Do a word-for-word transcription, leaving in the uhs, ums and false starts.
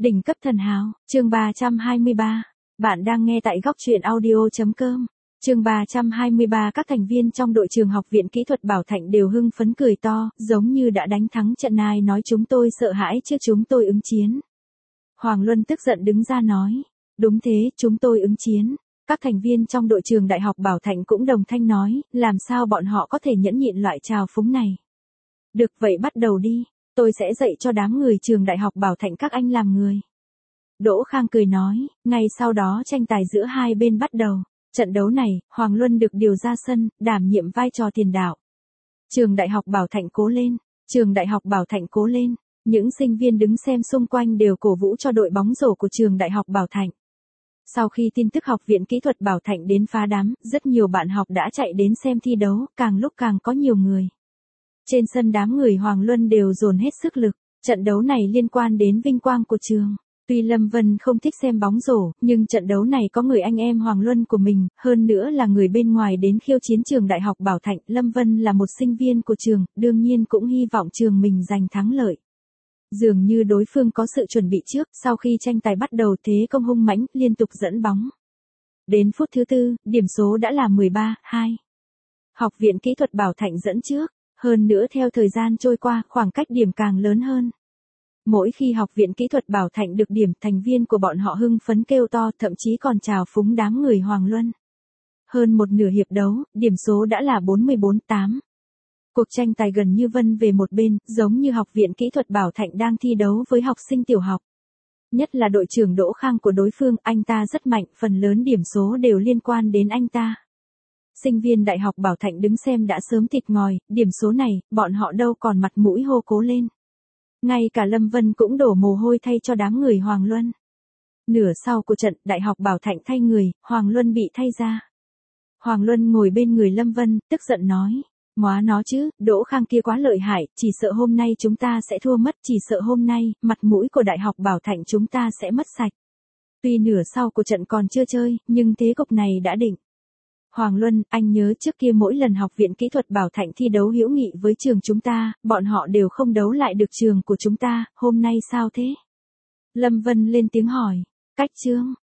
Đỉnh cấp thần hào, chương ba trăm hai mươi ba. Bạn đang nghe tại góc truyện audio chấm com. Chương ba trăm hai mươi ba. Các thành viên trong đội trường học viện kỹ thuật Bảo Thạnh đều hưng phấn cười to, giống như đã đánh thắng trận. Ai nói chúng tôi sợ hãi chứ, chúng tôi ứng chiến. Hoàng Luân tức giận đứng ra nói. Đúng thế, chúng tôi ứng chiến. Các thành viên trong đội trường Đại học Bảo Thạnh cũng đồng thanh nói, làm sao bọn họ có thể nhẫn nhịn loại trào phúng này. Được vậy bắt đầu đi. Tôi sẽ dạy cho đám người trường Đại học Bảo Thạnh các anh làm người. Đỗ Khang cười nói, ngay sau đó tranh tài giữa hai bên bắt đầu. Trận đấu này, Hoàng Luân được điều ra sân, đảm nhiệm vai trò tiền đạo. Trường Đại học Bảo Thạnh cố lên, trường Đại học Bảo Thạnh cố lên. Những sinh viên đứng xem xung quanh đều cổ vũ cho đội bóng rổ của trường Đại học Bảo Thạnh. Sau khi tin tức học viện kỹ thuật Bảo Thạnh đến phá đám, rất nhiều bạn học đã chạy đến xem thi đấu, càng lúc càng có nhiều người. Trên sân đám người Hoàng Luân đều dồn hết sức lực, trận đấu này liên quan đến vinh quang của trường. Tuy Lâm Vân không thích xem bóng rổ, nhưng trận đấu này có người anh em Hoàng Luân của mình, hơn nữa là người bên ngoài đến khiêu chiến trường Đại học Bảo Thạnh. Lâm Vân là một sinh viên của trường, đương nhiên cũng hy vọng trường mình giành thắng lợi. Dường như đối phương có sự chuẩn bị trước, sau khi tranh tài bắt đầu thế công hung mãnh, liên tục dẫn bóng. Đến phút thứ tư, điểm số đã là mười ba hai. Học viện kỹ thuật Bảo Thạnh dẫn trước. Hơn nữa theo thời gian trôi qua, khoảng cách điểm càng lớn hơn. Mỗi khi học viện kỹ thuật Bảo Thạnh được điểm, thành viên của bọn họ hưng phấn kêu to, thậm chí còn chào phúng đám người Hoàng Luân. Hơn một nửa hiệp đấu, điểm số đã là bốn mươi bốn tám. Cuộc tranh tài gần như vân về một bên, giống như học viện kỹ thuật Bảo Thạnh đang thi đấu với học sinh tiểu học. Nhất là đội trưởng Đỗ Khang của đối phương, anh ta rất mạnh, phần lớn điểm số đều liên quan đến anh ta. Sinh viên Đại học Bảo Thạnh đứng xem đã sớm thịt ngòi, điểm số này, bọn họ đâu còn mặt mũi hô cố lên. Ngay cả Lâm Vân cũng đổ mồ hôi thay cho đám người Hoàng Luân. Nửa sau của trận, Đại học Bảo Thạnh thay người, Hoàng Luân bị thay ra. Hoàng Luân ngồi bên người Lâm Vân, tức giận nói. Móa nó chứ, Đỗ Khang kia quá lợi hại, chỉ sợ hôm nay chúng ta sẽ thua mất, chỉ sợ hôm nay, mặt mũi của Đại học Bảo Thạnh chúng ta sẽ mất sạch. Tuy nửa sau của trận còn chưa chơi, nhưng thế cục này đã định. Hoàng Luân, anh nhớ trước kia mỗi lần học viện kỹ thuật Bảo Thạnh thi đấu hữu nghị với trường chúng ta, bọn họ đều không đấu lại được trường của chúng ta, hôm nay sao thế? Lâm Vân lên tiếng hỏi, cách chương,